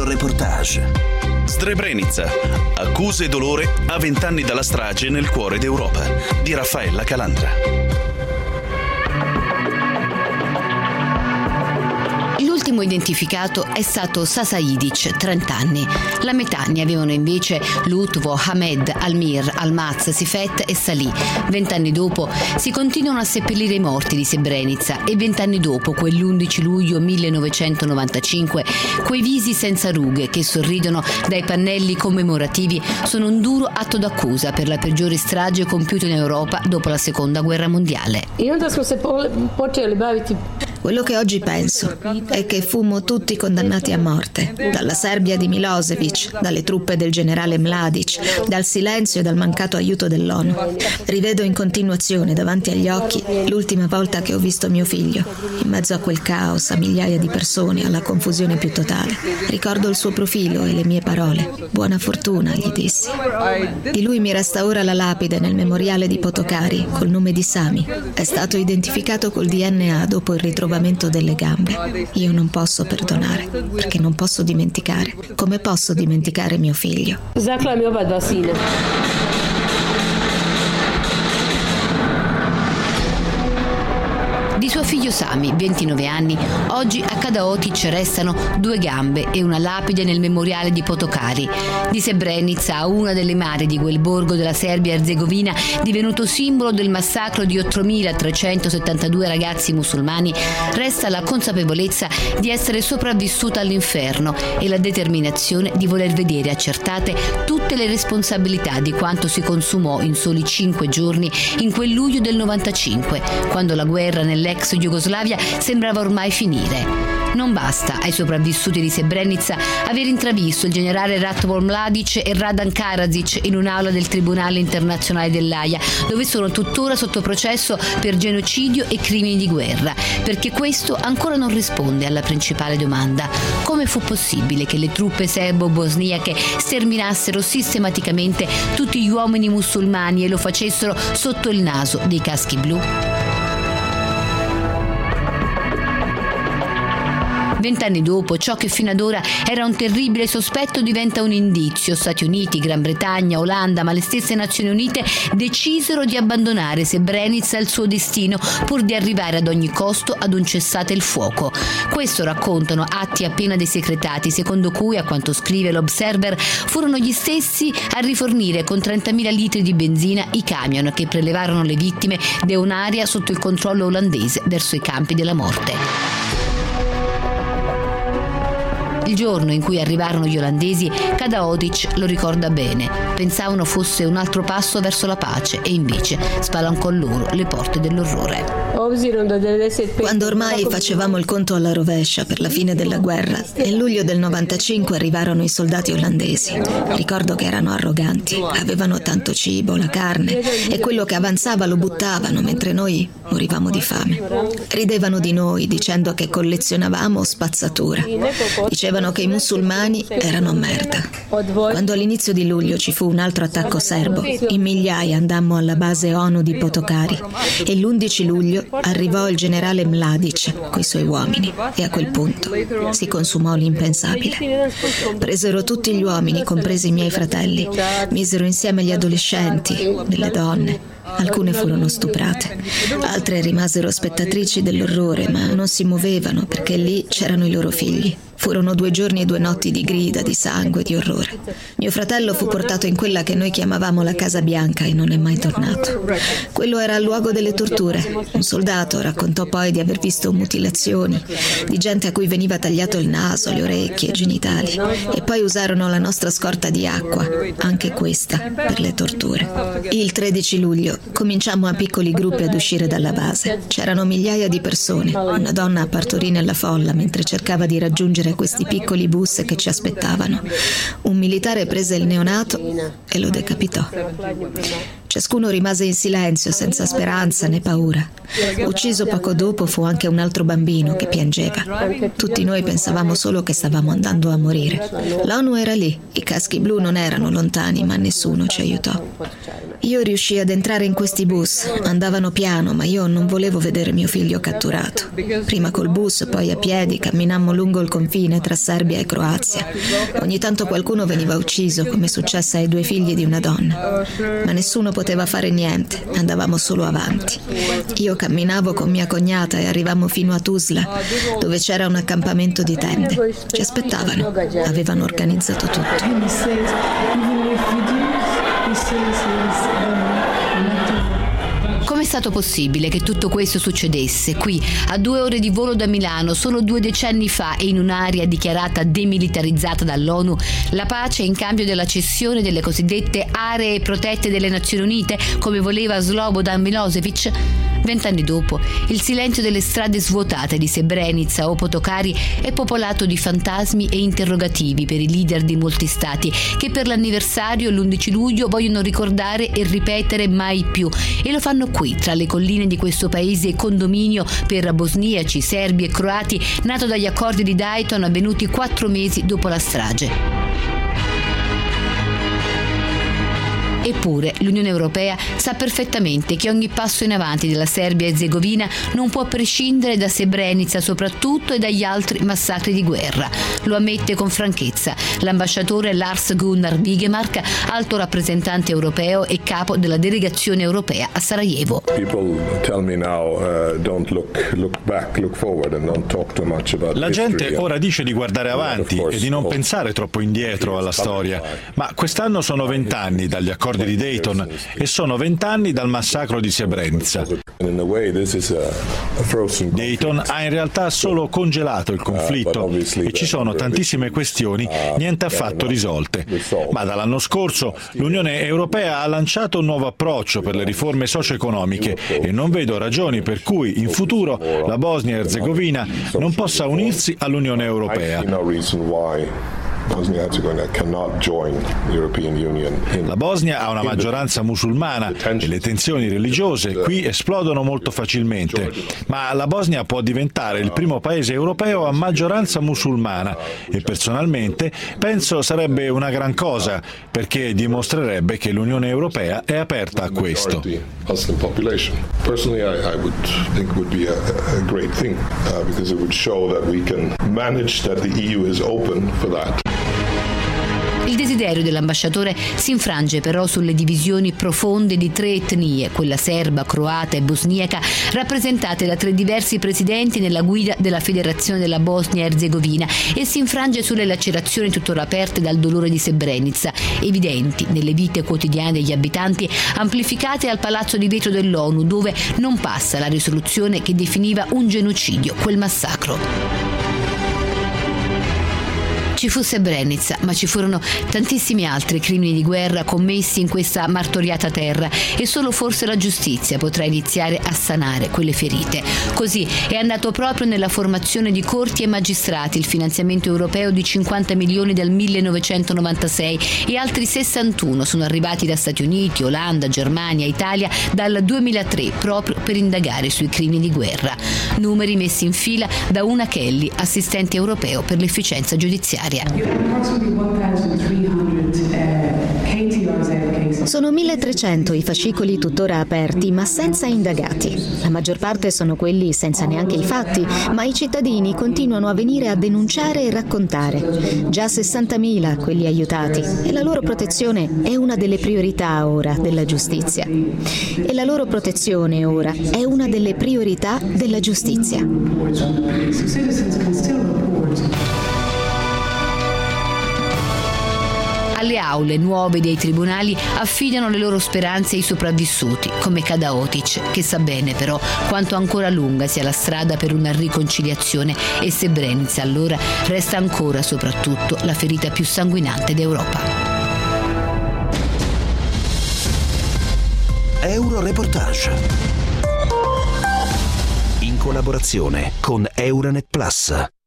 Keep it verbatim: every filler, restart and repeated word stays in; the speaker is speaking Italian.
reportage. Srebrenica. Accuse e dolore a vent'anni dalla strage nel cuore d'Europa di Raffaella Calandra. L'ultimo identificato è stato Sasa Idic, trenta anni. La metà ne avevano invece Lutvo, Hamed, Almir, Almaz, Sifet e Salih. Vent'anni dopo si continuano a seppellire i morti di Srebrenica e vent'anni dopo, quell'undici luglio millenovecentonovantacinque, quei visi senza rughe che sorridono dai pannelli commemorativi sono un duro atto d'accusa per la peggiore strage compiuta in Europa dopo la Seconda Guerra Mondiale. Quello che oggi penso è che fummo tutti condannati a morte, dalla Serbia di Milosevic, dalle truppe del generale Mladic, dal silenzio e dal mancato aiuto dell'ONU. Rivedo in continuazione davanti agli occhi l'ultima volta che ho visto mio figlio, in mezzo a quel caos, a migliaia di persone, alla confusione più totale. Ricordo il suo profilo e le mie parole. Buona fortuna, gli dissi. Di lui mi resta ora la lapide nel memoriale di Potokari col nome di Sami. È stato identificato col D N A dopo il ritrovamento delle gambe. Io non posso perdonare, perché non posso dimenticare. Come posso dimenticare mio figlio? Di suo figlio Sami, ventinove anni, oggi a Kadaotic restano due gambe e una lapide nel memoriale di Potokari. Di Srebrenica, una delle madri di quel borgo della Serbia-Erzegovina, divenuto simbolo del massacro di ottomilatrecentosettantadue ragazzi musulmani, resta la consapevolezza di essere sopravvissuta all'inferno e la determinazione di voler vedere accertate tutte le responsabilità di quanto si consumò in soli cinque giorni in quel luglio del novantacinque, quando la guerra nell'ex Jugoslavia sembrava ormai finire. Non basta ai sopravvissuti di Srebrenica aver intravisto il generale Ratko Mladic e Radan Karadzic in un'aula del Tribunale internazionale dell'Aia, dove sono tuttora sotto processo per genocidio e crimini di guerra, perché questo ancora non risponde alla principale domanda: come fu possibile che le truppe serbo-bosniache sterminassero sistematicamente tutti gli uomini musulmani e lo facessero sotto il naso dei caschi blu? Vent'anni dopo, ciò che fino ad ora era un terribile sospetto diventa un indizio. Stati Uniti, Gran Bretagna, Olanda, ma le stesse Nazioni Unite decisero di abbandonare Srebrenica al suo destino pur di arrivare ad ogni costo ad un cessate il fuoco. Questo raccontano atti appena desecretati, secondo cui, a quanto scrive l'Observer, furono gli stessi a rifornire con trentamila litri di benzina i camion che prelevarono le vittime da un'area sotto il controllo olandese verso i campi della morte. Il giorno in cui arrivarono gli olandesi, Kadaotic lo ricorda bene. Pensavano fosse un altro passo verso la pace e invece spalancò loro le porte dell'orrore. Quando ormai facevamo il conto alla rovescia per la fine della guerra, nel luglio del novantacinque arrivarono i soldati olandesi. Ricordo che erano arroganti, avevano tanto cibo, la carne, e quello che avanzava lo buttavano mentre noi morivamo di fame. Ridevano di noi dicendo che collezionavamo spazzatura. Dicevano che i musulmani erano merda. Quando all'inizio di luglio ci fu un altro attacco serbo, in migliaia andammo alla base ONU di Potokari e l'undici luglio arrivò il generale Mladic coi suoi uomini e a quel punto si consumò l'impensabile. Presero tutti gli uomini, compresi i miei fratelli, misero insieme gli adolescenti, delle donne. Alcune furono stuprate, altre rimasero spettatrici dell'orrore, ma non si muovevano perché lì c'erano i loro figli. Furono due giorni e due notti di grida, di sangue, di orrore. Mio fratello fu portato in quella che noi chiamavamo la Casa Bianca e non è mai tornato. Quello era il luogo delle torture. Un soldato raccontò poi di aver visto mutilazioni, di gente a cui veniva tagliato il naso, le orecchie, i genitali. E poi usarono la nostra scorta di acqua, anche questa, per le torture. Il tredici luglio cominciammo a piccoli gruppi ad uscire dalla base. C'erano migliaia di persone. Una donna partorì nella folla mentre cercava di raggiungere questi piccoli bus che ci aspettavano. Un militare prese il neonato e lo decapitò. Ciascuno rimase in silenzio, senza speranza né paura. Ucciso poco dopo fu anche un altro bambino che piangeva. Tutti noi pensavamo solo che stavamo andando a morire. L'ONU era lì, i caschi blu non erano lontani, ma nessuno ci aiutò. Io riuscii ad entrare in questi bus. Andavano piano, ma io non volevo vedere mio figlio catturato. Prima col bus, poi a piedi, camminammo lungo il confine tra Serbia e Croazia. Ogni tanto qualcuno veniva ucciso, come successe ai due figli di una donna. Ma nessuno poteva fare niente, andavamo solo avanti. Io camminavo con mia cognata e arrivammo fino a Tuzla, dove c'era un accampamento di tende. Ci aspettavano, avevano organizzato tutto. Com'è stato possibile che tutto questo succedesse qui, a due ore di volo da Milano, solo due decenni fa e in un'area dichiarata demilitarizzata dall'ONU? La pace in cambio della cessione delle cosiddette aree protette delle Nazioni Unite, come voleva Slobodan Milosevic? Vent'anni dopo, il silenzio delle strade svuotate di Srebrenica o Potokari è popolato di fantasmi e interrogativi per i leader di molti stati che per l'anniversario l'undici luglio vogliono ricordare e ripetere mai più, e lo fanno qui, tra le colline di questo paese condominio per bosniaci, serbi e croati, nato dagli accordi di Dayton avvenuti quattro mesi dopo la strage. Eppure l'Unione Europea sa perfettamente che ogni passo in avanti della Serbia e Erzegovina non può prescindere da Srebrenica soprattutto e dagli altri massacri di guerra. Lo ammette con franchezza l'ambasciatore Lars Gunnar Wigemark, alto rappresentante europeo e capo della delegazione europea a Sarajevo. La gente ora dice di guardare avanti e di non pensare troppo indietro alla storia, ma quest'anno sono vent'anni dagli accordi di Dayton e sono vent'anni dal massacro di Srebrenica. Dayton ha in realtà solo congelato il conflitto e ci sono tantissime questioni niente affatto risolte. Ma dall'anno scorso l'Unione Europea ha lanciato un nuovo approccio per le riforme socio-economiche e non vedo ragioni per cui in futuro la Bosnia e Erzegovina non possa unirsi all'Unione Europea. La Bosnia ha una maggioranza musulmana e le tensioni religiose qui esplodono molto facilmente, ma la Bosnia può diventare il primo paese europeo a maggioranza musulmana e personalmente penso sarebbe una gran cosa, perché dimostrerebbe che l'Unione Europea è aperta a questo. Il desiderio dell'ambasciatore si infrange però sulle divisioni profonde di tre etnie, quella serba, croata e bosniaca, rappresentate da tre diversi presidenti nella guida della Federazione della Bosnia e Erzegovina, e si infrange sulle lacerazioni tuttora aperte dal dolore di Srebrenica, evidenti nelle vite quotidiane degli abitanti, amplificate al Palazzo di Vetro dell'ONU, dove non passa la risoluzione che definiva un genocidio quel massacro. Ci fu Srebrenica, ma ci furono tantissimi altri crimini di guerra commessi in questa martoriata terra e solo forse la giustizia potrà iniziare a sanare quelle ferite. Così è andato proprio nella formazione di corti e magistrati il finanziamento europeo di cinquanta milioni del millenovecentonovantasei e altri sessantuno sono arrivati da Stati Uniti, Olanda, Germania, Italia dal duemilatré proprio per indagare sui crimini di guerra. Numeri messi in fila da Una Kelly, assistente europeo per l'efficienza giudiziaria. Sono milletrecento i fascicoli tuttora aperti, ma senza indagati. La maggior parte sono quelli senza neanche i fatti, ma i cittadini continuano a venire a denunciare e raccontare. Già sessantamila quelli aiutati, e la loro protezione è una delle priorità ora della giustizia. E la loro protezione ora è una delle priorità della giustizia. Alle aule nuove dei tribunali affidano le loro speranze ai sopravvissuti, come Kadaotic, che sa bene però quanto ancora lunga sia la strada per una riconciliazione, e Srebrenica allora resta ancora soprattutto la ferita più sanguinante d'Europa. Euroreportage, in collaborazione con Euronet Plus.